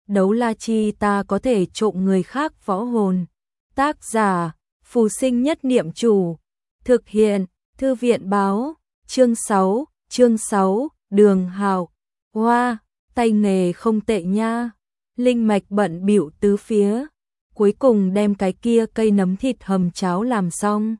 đấu la chi ta có thể trộm người khác võ hồn. Tác giả, Phù Sinh Nhất Niệm Chủ. Thực hiện, Thư viện báo, chương 6, Đường Hạo. Hoa, tay nghề không tệ nha. Linh Mạch bận bịu tứ phía, cuối cùng đem cái kia cây nấm thịt hầm cháo làm xong.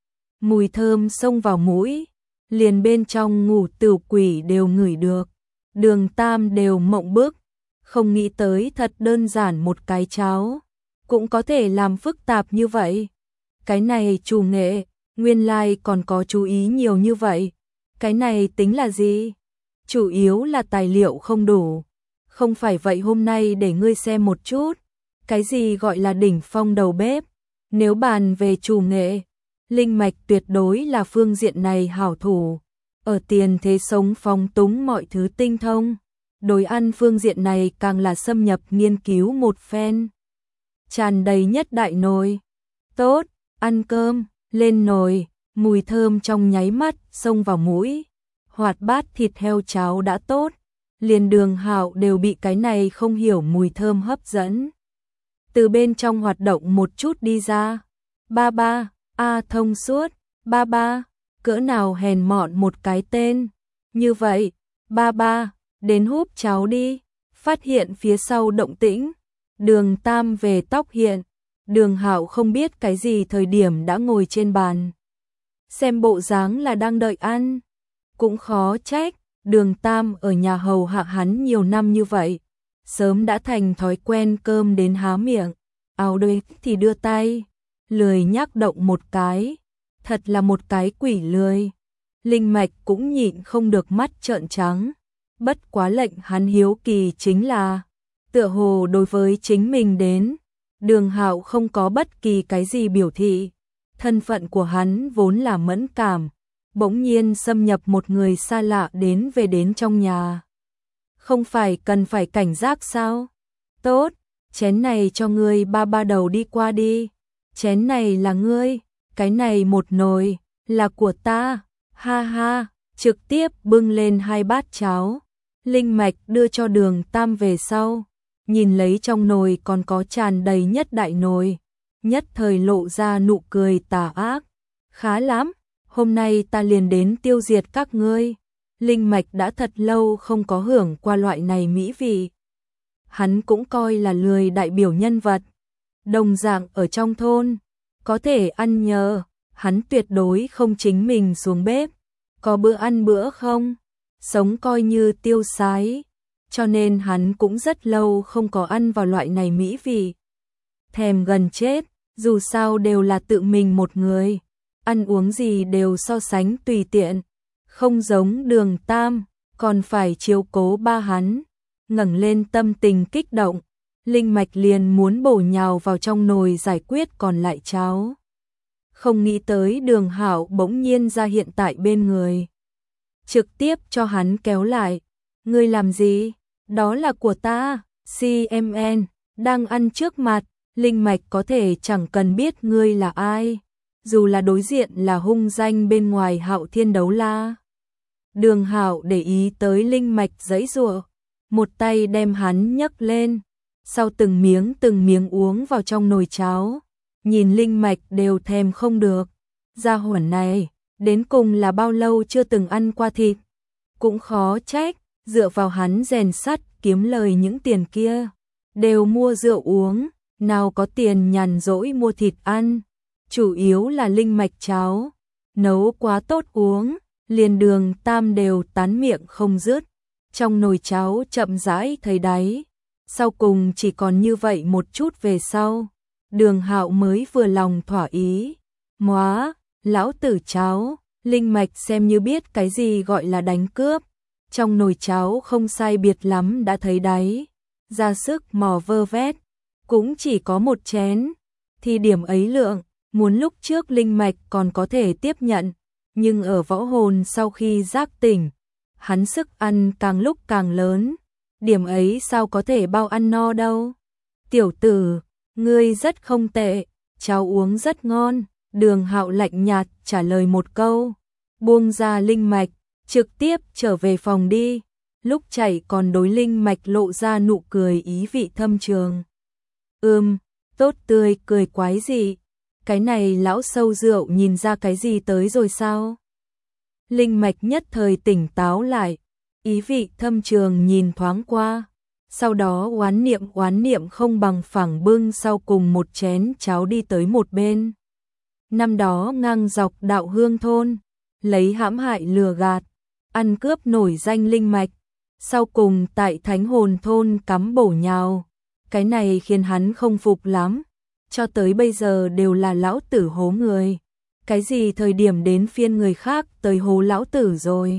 Mùi thơm xông vào mũi, liền bên trong ngủ tửu quỷ đều ngửi được. Đường Tam đều mộng bức, không nghĩ tới thật đơn giản một cái cháo, cũng có thể làm phức tạp như vậy. Cái này chủ nghệ, nguyên lai còn có chú ý nhiều như vậy. Cái này tính là gì? Chủ yếu là tài liệu không đủ. Không phải vậy hôm nay để ngươi xem một chút, cái gì gọi là đỉnh phong đầu bếp. Nếu bàn về chủ nghệ, Linh Mạch tuyệt đối là phương diện này hảo thủ. Ở tiền thế sống phóng túng mọi thứ tinh thông. Đối ăn phương diện này càng là xâm nhập nghiên cứu một phen. Tràn đầy nhất đại nồi. Tốt, ăn cơm, lên nồi, mùi thơm trong nháy mắt xông vào mũi. Hoạt bát thịt heo cháo đã tốt, liền Đường Hạo đều bị cái này không hiểu mùi thơm hấp dẫn. Từ bên trong hoạt động một chút đi ra. Ba ba, thông suốt, ba ba, cỡ nào hèn mọn một cái tên. Như vậy, ba ba, đến húp cháo đi. Phát hiện phía sau động tĩnh, Đường Tam về tóc hiện. Đường Hạo không biết cái gì thời điểm đã ngồi trên bàn. Xem bộ dáng là đang đợi ăn. Cũng khó trách, Đường Tam ở nhà hầu hạ hắn nhiều năm như vậy, sớm đã thành thói quen cơm đến há miệng, áo đôi thì đưa tay, lười nhác động một cái, thật là một cái quỷ lười. Linh Mạch cũng nhịn không được mắt trợn trắng, bất quá lệnh hắn hiếu kỳ chính là, tựa hồ đối với chính mình đến, Đường Hạo không có bất kỳ cái gì biểu thị, thân phận của hắn vốn là mẫn cảm. Bỗng nhiên xâm nhập một người xa lạ đến trong nhà. Không phải cần phải cảnh giác sao? Tốt, chén này cho ngươi ba ba đầu đi qua đi. Chén này là ngươi, cái này một nồi, là của ta. Ha ha, trực tiếp bưng lên 2 bát cháo. Linh Mạch đưa cho Đường Tam về sau. Nhìn lấy trong nồi còn có tràn đầy nhất đại nồi. Nhất thời lộ ra nụ cười tà ác. Khá lắm. Hôm nay ta liền đến tiêu diệt các ngươi. Linh Mạch đã thật lâu không có hưởng qua loại này mỹ vị. Hắn cũng coi là lười đại biểu nhân vật. Đồng dạng ở trong thôn, có thể ăn nhờ, hắn tuyệt đối không chính mình xuống bếp. Có bữa ăn bữa không, sống coi như tiêu sái. Cho nên hắn cũng rất lâu không có ăn vào loại này mỹ vị. Thèm gần chết, dù sao đều là tự mình một người. Ăn uống gì đều so sánh tùy tiện, không giống Đường Tam, còn phải chiếu cố ba hắn. Ngẩng lên tâm tình kích động, Linh Mạch liền muốn bổ nhào vào trong nồi giải quyết còn lại cháo. Không nghĩ tới Đường Hạo bỗng nhiên ra hiện tại bên người. Trực tiếp cho hắn kéo lại. Ngươi làm gì? Đó là của ta, CMN, đang ăn trước mặt, Linh Mạch có thể chẳng cần biết ngươi là ai. Dù là đối diện là hung danh bên ngoài Hạo Thiên đấu la. Đường Hạo để ý tới Linh Mạch giãy giụa, một tay đem hắn nhấc lên, sau từng miếng uống vào trong nồi cháo, nhìn Linh Mạch đều thèm không được. Gia hỏa này, đến cùng là bao lâu chưa từng ăn qua thịt, cũng khó trách, dựa vào hắn rèn sắt kiếm lời những tiền kia, đều mua rượu uống, nào có tiền nhàn rỗi mua thịt ăn. Chủ yếu là Linh Mạch cháo, nấu quá tốt uống, liền Đường Tam đều tán miệng không dứt. Trong nồi cháo chậm rãi thấy đáy, sau cùng chỉ còn như vậy một chút về sau. Đường Hạo mới vừa lòng thỏa ý. Móa, lão tử cháo, Linh Mạch xem như biết cái gì gọi là đánh cướp. Trong nồi cháo không sai biệt lắm đã thấy đáy, ra sức mò vơ vét, cũng chỉ có một chén, thì điểm ấy lượng. Muốn lúc trước Linh Mạch còn có thể tiếp nhận, nhưng ở võ hồn sau khi giác tỉnh, hắn sức ăn càng lúc càng lớn, điểm ấy sao có thể bao ăn no đâu. Tiểu tử, ngươi rất không tệ, cháo uống rất ngon. Đường Hạo lạnh nhạt trả lời một câu, buông ra Linh Mạch, trực tiếp trở về phòng đi. lúc chạy còn đối linh mạch lộ ra nụ cười ý vị thâm trường. Tốt tươi cười quái gì, cái này lão sâu rượu nhìn ra cái gì tới rồi sao? Linh mạch nhất thời tỉnh táo lại, ý vị thâm trường nhìn thoáng qua, sau đó oán niệm không bằng phẳng bưng sau cùng một chén cháo đi tới một bên. Năm đó ngang dọc Đạo Hương thôn, lấy hãm hại lừa gạt, ăn cướp nổi danh linh mạch, sau cùng tại Thánh Hồn thôn cắm bổ nhào, cái này khiến hắn không phục lắm, cho tới bây giờ đều là lão tử hố người, cái gì thời điểm đến phiên người khác tới hố lão tử rồi.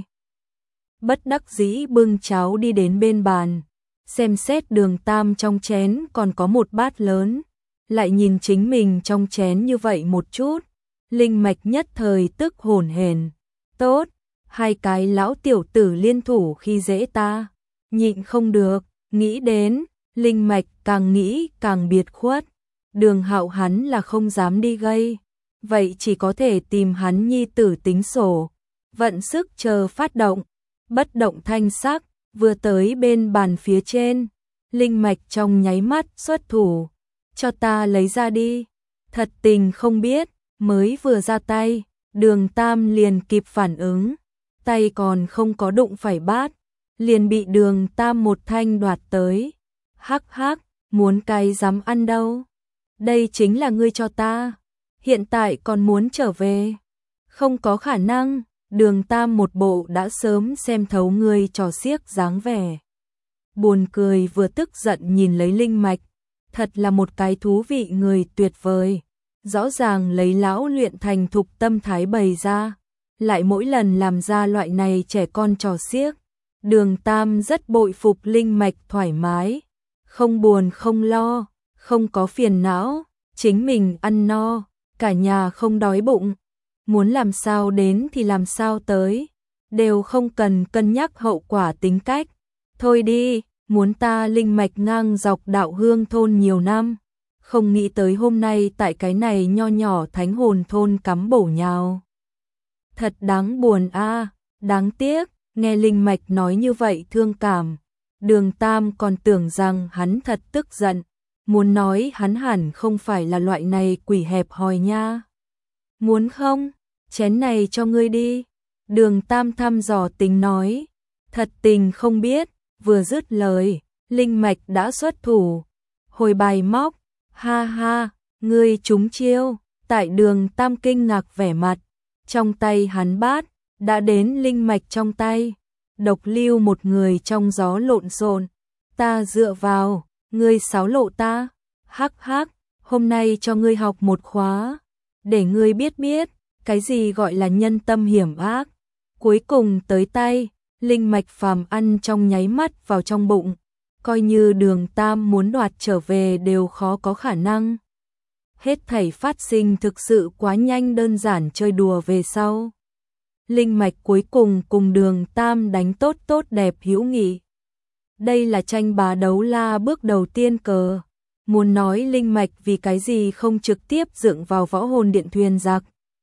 Bất đắc dĩ bưng cháo đi đến bên bàn, xem xét Đường Tam trong chén còn có một bát lớn, lại nhìn chính mình trong chén như vậy một chút, linh mạch nhất thời tức hổn hển. Tốt, hai cái lão tiểu tử liên thủ khi dễ ta, nhịn không được, nghĩ đến, linh mạch càng nghĩ càng biệt khuất, Đường Hạo hắn là không dám đi gây, vậy chỉ có thể tìm hắn nhi tử tính sổ, vận sức chờ phát động, bất động thanh sắc, vừa tới bên bàn phía trên, linh mạch trong nháy mắt xuất thủ, cho ta lấy ra đi, thật tình không biết, mới vừa ra tay, Đường Tam liền kịp phản ứng, tay còn không có đụng phải bát, liền bị Đường Tam một thanh đoạt tới, hắc hắc, muốn cái dám ăn đâu, đây chính là ngươi cho ta, hiện tại còn muốn trở về, không có khả năng. Đường Tam một bộ đã sớm xem thấu ngươi trò xiếc dáng vẻ. Buồn cười vừa tức giận nhìn lấy linh mạch, thật là một cái thú vị người tuyệt vời. Rõ ràng lấy lão luyện thành thục tâm thái bày ra, lại mỗi lần làm ra loại này trẻ con trò xiếc. Đường Tam rất bội phục linh mạch thoải mái, không buồn không lo, không có phiền não, chính mình ăn no, cả nhà không đói bụng. Muốn làm sao đến thì làm sao tới, đều không cần cân nhắc hậu quả tính cách. Thôi đi, muốn ta linh mạch ngang dọc Đạo Hương thôn nhiều năm, không nghĩ tới hôm nay tại cái này nho nhỏ Thánh Hồn thôn cắm bổ nhào. Thật đáng buồn a, đáng tiếc, nghe linh mạch nói như vậy thương cảm. Đường Tam còn tưởng rằng hắn thật tức giận, muốn nói hắn hẳn không phải là loại này quỷ hẹp hòi nha. Muốn không? Chén này cho ngươi đi. Đường Tam thăm dò tính nói. Thật tình không biết, vừa dứt lời, linh mạch đã xuất thủ. Hồi bài móc, ha ha, ngươi trúng chiêu. Tại Đường Tam kinh ngạc vẻ mặt, trong tay hắn bát, đã đến linh mạch trong tay. Độc lưu một người trong gió lộn xộn. Ta dựa vào, ngươi xáo lộ ta. Hắc hắc, hôm nay cho ngươi học một khóa, để ngươi biết biết cái gì gọi là nhân tâm hiểm ác. Cuối cùng tới tay, linh mạch phàm ăn trong nháy mắt vào trong bụng, coi như Đường Tam muốn đoạt trở về đều khó có khả năng. Hết thảy phát sinh thực sự quá nhanh, đơn giản chơi đùa về sau. Linh mạch cuối cùng cùng Đường Tam đánh tốt tốt đẹp hữu nghị. Đây là tranh bá đấu la bước đầu tiên cờ. Muốn nói linh mạch vì cái gì không trực tiếp dựng vào Võ Hồn Điện thuyền giặc.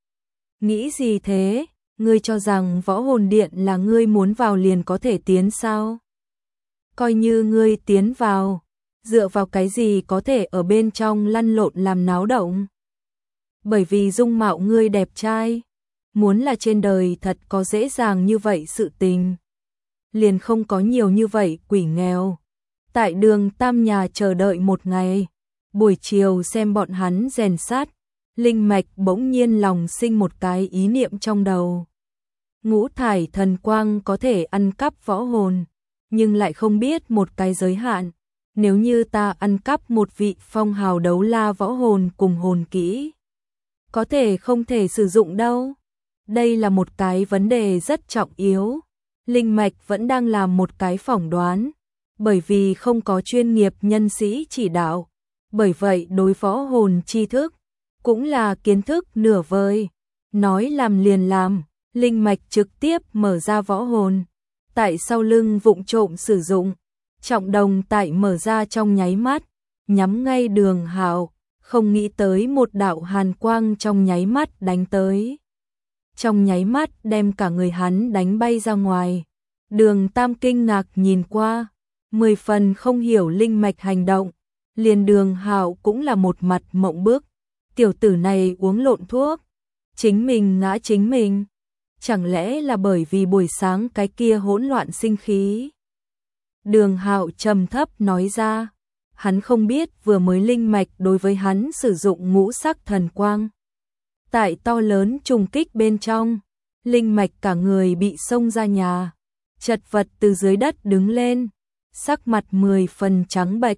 Nghĩ gì thế, ngươi cho rằng Võ Hồn Điện là ngươi muốn vào liền có thể tiến sao? Coi như ngươi tiến vào, dựa vào cái gì có thể ở bên trong lăn lộn làm náo động? Bởi vì dung mạo ngươi đẹp trai, muốn là trên đời thật có dễ dàng như vậy sự tình. Liền không có nhiều như vậy quỷ nghèo. Tại Đường Tam nhà chờ đợi một ngày, buổi chiều xem bọn hắn rèn sát, linh mạch bỗng nhiên lòng sinh một cái ý niệm trong đầu. Ngũ thải thần quang có thể ăn cắp võ hồn, nhưng lại không biết một cái giới hạn. Nếu như ta ăn cắp một vị phong hào đấu la võ hồn cùng hồn kỹ, có thể không thể sử dụng đâu. Đây là một cái vấn đề rất trọng yếu. Linh mạch vẫn đang làm một cái phỏng đoán, bởi vì không có chuyên nghiệp nhân sĩ chỉ đạo. Bởi vậy đối võ hồn tri thức cũng là kiến thức nửa vời. Nói làm liền làm, linh mạch trực tiếp mở ra võ hồn, tại sau lưng vụng trộm sử dụng. Trọng đồng tại mở ra trong nháy mắt, nhắm ngay Đường Hạo, không nghĩ tới một đạo hàn quang trong nháy mắt đánh tới. Trong nháy mắt đem cả người hắn đánh bay ra ngoài. Đường Tam kinh ngạc nhìn qua, 10 phần không hiểu linh mạch hành động, liền Đường Hạo cũng là một mặt mộng bức, tiểu tử này uống lộn thuốc, chính mình ngã chính mình, chẳng lẽ là bởi vì buổi sáng cái kia hỗn loạn sinh khí. Đường Hạo trầm thấp nói ra, hắn không biết vừa mới linh mạch đối với hắn sử dụng ngũ sắc thần quang. Tại to lớn trùng kích bên trong, linh mạch cả người bị xông ra nhà, chật vật từ dưới đất đứng lên, sắc mặt 10 phần trắng bệch.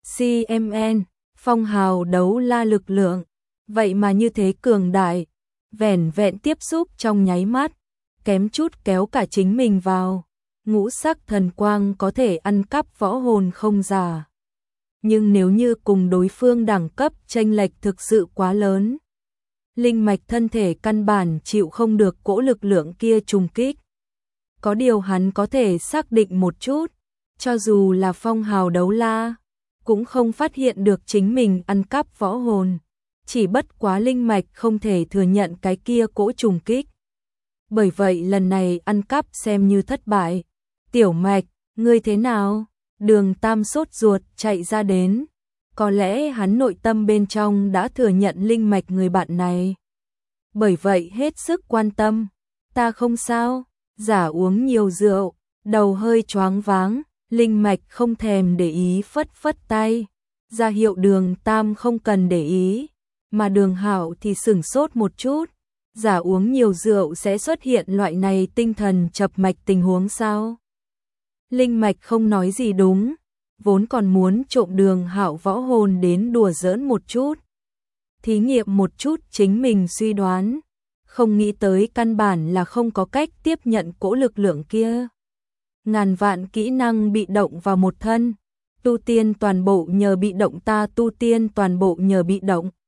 CMN, phong hào đấu la lực lượng, vậy mà như thế cường đại, vẻn vẹn tiếp xúc trong nháy mắt, kém chút kéo cả chính mình vào. Ngũ sắc thần quang có thể ăn cắp võ hồn không giả. Nhưng nếu như cùng đối phương đẳng cấp chênh lệch thực sự quá lớn, linh mạch thân thể căn bản chịu không được cỗ lực lượng kia trùng kích. Có điều hắn có thể xác định một chút, cho dù là phong hào đấu la, cũng không phát hiện được chính mình ăn cắp võ hồn, chỉ bất quá linh mạch không thể thừa nhận cái kia cỗ trùng kích. Bởi vậy lần này ăn cắp xem như thất bại. Tiểu Mạch, ngươi thế nào? Đường Tam sốt ruột chạy ra đến. Có lẽ hắn nội tâm bên trong đã thừa nhận linh mạch người bạn này. Bởi vậy hết sức quan tâm. Ta không sao, giả uống nhiều rượu, đầu hơi choáng váng, linh mạch không thèm để ý phất phất tay. Ra hiệu Đường Tam không cần để ý, mà Đường Hạo thì sửng sốt một chút. Giả uống nhiều rượu sẽ xuất hiện loại này tinh thần chập mạch tình huống sao? Linh mạch không nói gì đúng, vốn còn muốn trộm Đường Hạo võ hồn đến đùa giỡn một chút. Thí nghiệm một chút chính mình suy đoán, không nghĩ tới căn bản là không có cách tiếp nhận cỗ lực lượng kia. Ngàn vạn kỹ năng bị động vào một thân, tu tiên toàn bộ nhờ bị động, ta tu tiên toàn bộ nhờ bị động.